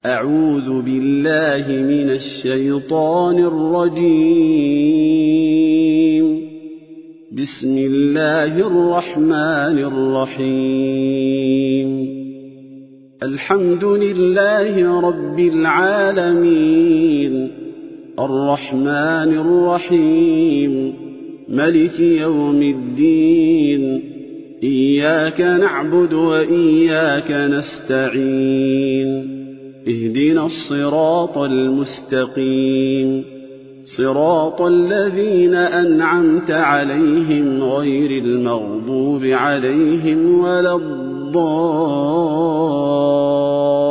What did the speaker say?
أعوذ بالله من الشيطان الرجيم. بسم الله الرحمن الرحيم. الحمد لله رب العالمين، الرحمن الرحيم، ملك يوم الدين. إياك نعبد وإياك نستعين. اهدنا الصراط المستقيم، صراط الذين أنعمت عليهم غير المغضوب عليهم ولا الضالين.